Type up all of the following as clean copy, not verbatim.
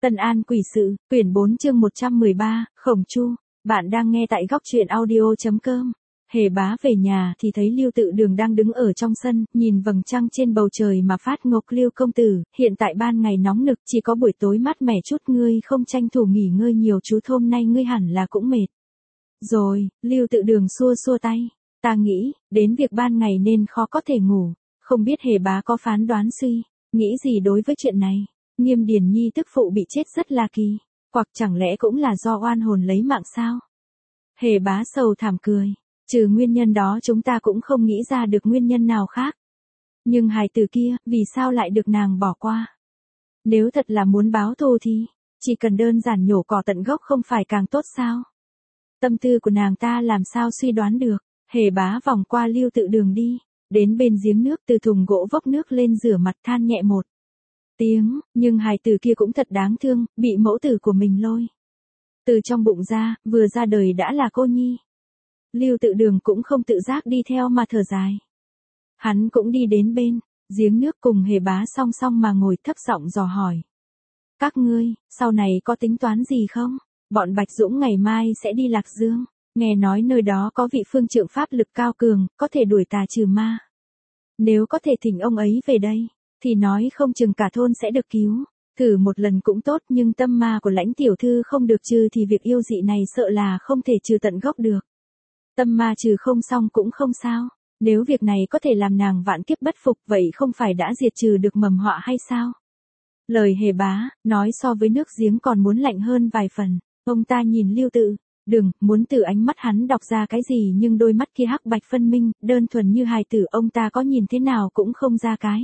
Tân An Quỷ Sự, quyển 4 chương 113, Khổng Chu. Bạn đang nghe tại góc truyện audio.com. Hề Bá về nhà thì thấy Lưu Tự Đường đang đứng ở trong sân, nhìn vầng trăng trên bầu trời mà phát ngốc. Lưu công tử, hiện tại ban ngày nóng nực, chỉ có buổi tối mát mẻ chút, ngươi không tranh thủ nghỉ ngơi nhiều chút, hôm nay ngươi hẳn là cũng mệt. Rồi, Lưu Tự Đường xua xua tay, ta nghĩ, đến việc ban ngày nên khó có thể ngủ, không biết Hề Bá có phán đoán suy, nghĩ gì đối với chuyện này. Nghiêm Điền Nhi tức phụ bị chết rất là kỳ, hoặc chẳng lẽ cũng là do oan hồn lấy mạng sao? Hề Bá sầu thảm cười, trừ nguyên nhân đó chúng ta cũng không nghĩ ra được nguyên nhân nào khác. Nhưng hài tử kia, vì sao lại được nàng bỏ qua? Nếu thật là muốn báo thù thì, chỉ cần đơn giản nhổ cỏ tận gốc không phải càng tốt sao? Tâm tư của nàng ta làm sao suy đoán được. Hề Bá vòng qua Lưu Tự Đường đi, đến bên giếng nước, từ thùng gỗ vốc nước lên rửa mặt, than nhẹ một tiếng, nhưng hài tử kia cũng thật đáng thương, bị mẫu tử của mình lôi từ trong bụng ra, vừa ra đời đã là cô nhi. Lưu Tự Đường cũng không tự giác đi theo mà thở dài. Hắn cũng đi đến bên giếng nước cùng Hề Bá song song mà ngồi, thấp giọng dò hỏi. Các ngươi, sau này có tính toán gì không? Bọn Bạch Dũng ngày mai sẽ đi Lạc Dương, nghe nói nơi đó có vị phương trượng pháp lực cao cường, có thể đuổi tà trừ ma. Nếu có thể thỉnh ông ấy về đây, thì nói không chừng cả thôn sẽ được cứu. Thử một lần cũng tốt, nhưng tâm ma của Lãnh tiểu thư không được trừ thì việc yêu dị này sợ là không thể trừ tận gốc được. Tâm ma trừ không xong cũng không sao, nếu việc này có thể làm nàng vạn kiếp bất phục, vậy không phải đã diệt trừ được mầm họa hay sao? Lời Hề Bá nói so với nước giếng còn muốn lạnh hơn vài phần. Ông ta nhìn Lưu Tự Đường, muốn từ ánh mắt hắn đọc ra cái gì, nhưng đôi mắt kia hắc bạch phân minh, đơn thuần như hài tử, ông ta có nhìn thế nào cũng không ra cái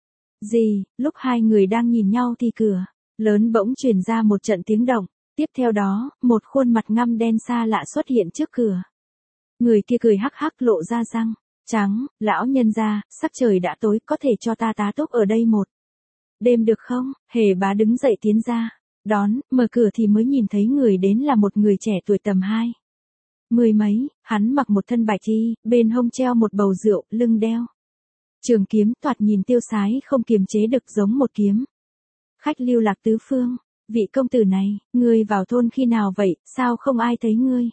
gì. Lúc hai người đang nhìn nhau thì cửa lớn bỗng truyền ra một trận tiếng động, tiếp theo đó, một khuôn mặt ngăm đen xa lạ xuất hiện trước cửa. Người kia cười hắc hắc lộ ra răng trắng, lão nhân gia, sắc trời đã tối, có thể cho ta tá túc ở đây một đêm được không? Hề Bá đứng dậy tiến ra đón, mở cửa thì mới nhìn thấy người đến là một người trẻ tuổi tầm 20 mấy, hắn mặc một thân bạch y, bên hông treo một bầu rượu, lưng đeo trường kiếm, thoạt nhìn tiêu sái không kiềm chế được, giống một kiếm khách lưu lạc tứ phương. Vị công tử này, ngươi vào thôn khi nào vậy, sao không ai thấy ngươi?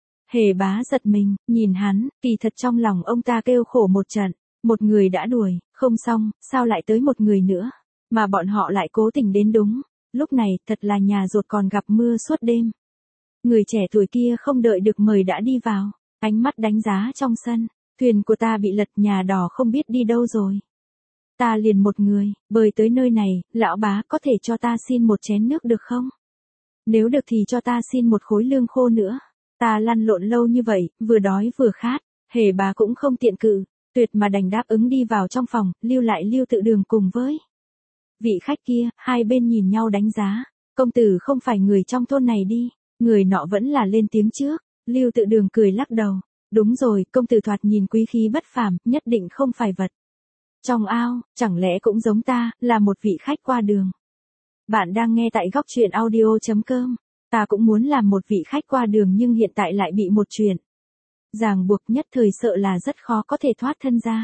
Hề Bá giật mình, nhìn hắn, kỳ thật trong lòng ông ta kêu khổ một trận, một người đã đuổi, không xong, sao lại tới một người nữa, mà bọn họ lại cố tình đến đúng lúc này, thật là nhà rột còn gặp mưa suốt đêm. Người trẻ tuổi kia không đợi được mời đã đi vào, ánh mắt đánh giá trong sân. Thuyền của ta bị lật, nhà đò không biết đi đâu rồi. Ta liền một người, bơi tới nơi này, lão bá có thể cho ta xin một chén nước được không? Nếu được thì cho ta xin một khối lương khô nữa. Ta lăn lộn lâu như vậy, vừa đói vừa khát. Hề Bá cũng không tiện cự tuyệt mà đành đáp ứng đi vào trong phòng, lưu lại Lưu Tự Đường cùng với vị khách kia. Hai bên nhìn nhau đánh giá. Công tử không phải người trong thôn này đi. Người nọ vẫn là lên tiếng trước. Lưu Tự Đường cười lắc đầu. Đúng rồi, công tử thoạt nhìn quý khí bất phàm, nhất định không phải vật trong ao, chẳng lẽ cũng giống ta, là một vị khách qua đường. Bạn đang nghe tại góc truyện audio.com. Ta cũng muốn làm một vị khách qua đường, nhưng hiện tại lại bị một chuyện ràng buộc, nhất thời sợ là rất khó có thể thoát thân ra.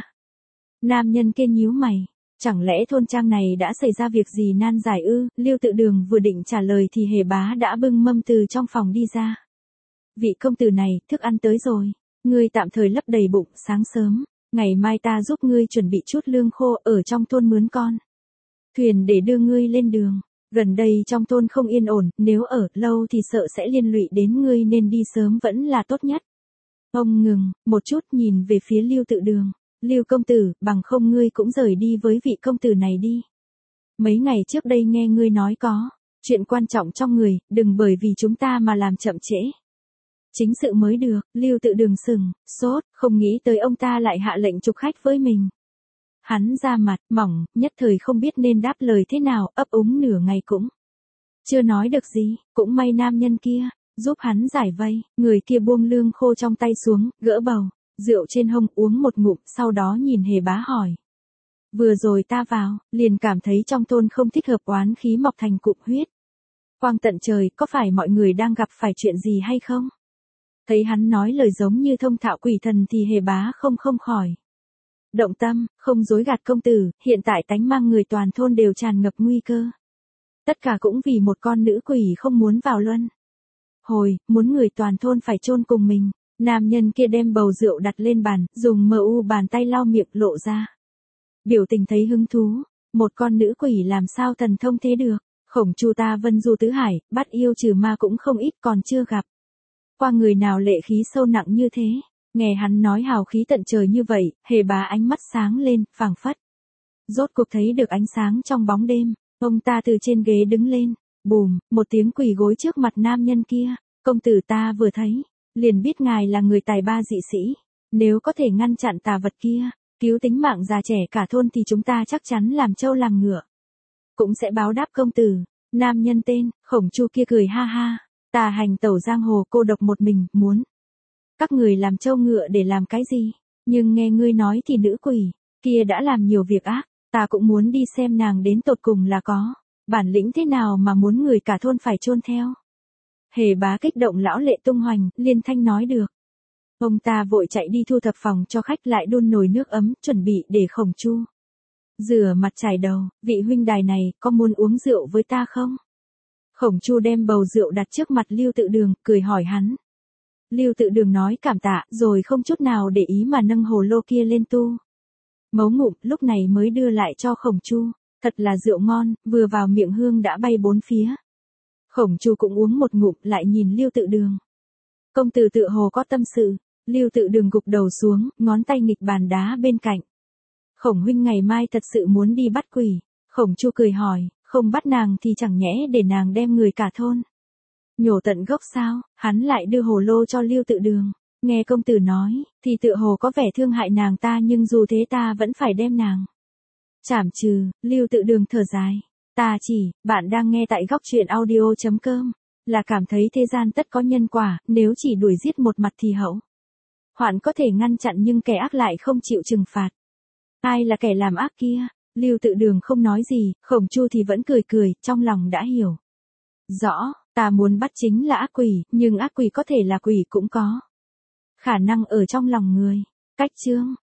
Nam nhân kia nhíu mày, chẳng lẽ thôn trang này đã xảy ra việc gì nan giải ư? Lưu Tự Đường vừa định trả lời thì Hề Bá đã bưng mâm từ trong phòng đi ra. Vị công tử này, thức ăn tới rồi. Ngươi tạm thời lấp đầy bụng, sáng sớm, ngày mai ta giúp ngươi chuẩn bị chút lương khô, ở trong thôn mướn con thuyền để đưa ngươi lên đường. Gần đây trong thôn không yên ổn, nếu ở lâu thì sợ sẽ liên lụy đến ngươi, nên đi sớm vẫn là tốt nhất. Ông ngừng một chút, nhìn về phía Lưu Tự Đường. Lưu công tử, bằng không ngươi cũng rời đi với vị công tử này đi. Mấy ngày trước đây nghe ngươi nói có chuyện quan trọng trong người, đừng bởi vì chúng ta mà làm chậm trễ chính sự mới được. Lưu Tự Đường sừng sốt, không nghĩ tới ông ta lại hạ lệnh chụp khách với mình. Hắn ra mặt mỏng, nhất thời không biết nên đáp lời thế nào, ấp úng nửa ngày cũng chưa nói được gì. Cũng may nam nhân kia giúp hắn giải vây. Người kia buông lương khô trong tay xuống, gỡ bầu rượu trên hông uống một ngụm, sau đó nhìn Hề Bá hỏi. Vừa rồi ta vào, liền cảm thấy trong thôn không thích hợp, oán khí mọc thành cụm huyết quang tận trời, có phải mọi người đang gặp phải chuyện gì hay không? Thấy hắn nói lời giống như thông thạo quỷ thần thì Hề Bá không khỏi động tâm, không dối gạt công tử, hiện tại tánh mang người toàn thôn đều tràn ngập nguy cơ. Tất cả cũng vì một con nữ quỷ không muốn vào luân hồi, muốn người toàn thôn phải chôn cùng mình. Nam nhân kia đem bầu rượu đặt lên bàn, dùng bàn tay lau miệng lộ ra. Biểu tình thấy hứng thú, một con nữ quỷ làm sao thần thông thế được. Khổng Chu ta vân du tứ hải, bắt yêu trừ ma cũng không ít còn chưa gặp. Qua người nào lệ khí sâu nặng như thế, nghe hắn nói hào khí tận trời như vậy, Hề Bá ánh mắt sáng lên, phảng phất. Rốt cuộc thấy được ánh sáng trong bóng đêm, ông ta từ trên ghế đứng lên, bùm, một tiếng quỳ gối trước mặt nam nhân kia. Công tử ta vừa thấy, liền biết ngài là người tài ba dị sĩ, nếu có thể ngăn chặn tà vật kia, cứu tính mạng già trẻ cả thôn thì chúng ta chắc chắn làm trâu làm ngựa. Cũng sẽ báo đáp công tử. Nam nhân tên, Khổng Chu kia cười ha ha, ta hành tẩu giang hồ cô độc một mình, muốn. Các người làm trâu ngựa để làm cái gì? Nhưng nghe ngươi nói thì nữ quỷ, kia đã làm nhiều việc ác, ta cũng muốn đi xem nàng đến tột cùng là có. Bản lĩnh thế nào mà muốn người cả thôn phải chôn theo. Hề Bá kích động lão lệ tung hoành, liên thanh nói được. Ông ta vội chạy đi thu thập phòng cho khách lại đun nồi nước ấm, chuẩn bị để Khổng Chu rửa mặt chải đầu, vị huynh đài này, có muốn uống rượu với ta không? Khổng Chu đem bầu rượu đặt trước mặt Lưu Tự Đường, cười hỏi hắn. Lưu Tự Đường nói cảm tạ, rồi không chút nào để ý mà nâng hồ lô kia lên tu. Mấu ngụm, lúc này mới đưa lại cho Khổng Chu, thật là rượu ngon, vừa vào miệng hương đã bay bốn phía. Khổng Chu cũng uống một ngụm, lại nhìn Lưu Tự Đường. Công tử tựa hồ có tâm sự, Lưu Tự Đường gục đầu xuống, ngón tay nghịch bàn đá bên cạnh. Khổng huynh ngày mai thật sự muốn đi bắt quỷ. Khổng Chu cười hỏi, không bắt nàng thì chẳng nhẽ để nàng đem người cả thôn nhổ tận gốc sao? Hắn lại đưa hồ lô cho Lưu Tự Đường. Nghe công tử nói, thì tựa hồ có vẻ thương hại nàng ta, nhưng dù thế ta vẫn phải đem nàng trảm trừ. Lưu Tự Đường thở dài. Ta chỉ, bạn đang nghe tại góc truyện audio.com, là cảm thấy thế gian tất có nhân quả, nếu chỉ đuổi giết một mặt thì hậu hoạn có thể ngăn chặn nhưng kẻ ác lại không chịu trừng phạt. Ai là kẻ làm ác kia? Lưu Tự Đường không nói gì, Khổng Chu thì vẫn cười cười, trong lòng đã hiểu. Rõ, ta muốn bắt chính là ác quỷ, nhưng ác quỷ có thể là quỷ cũng có khả năng ở trong lòng người. Cách chương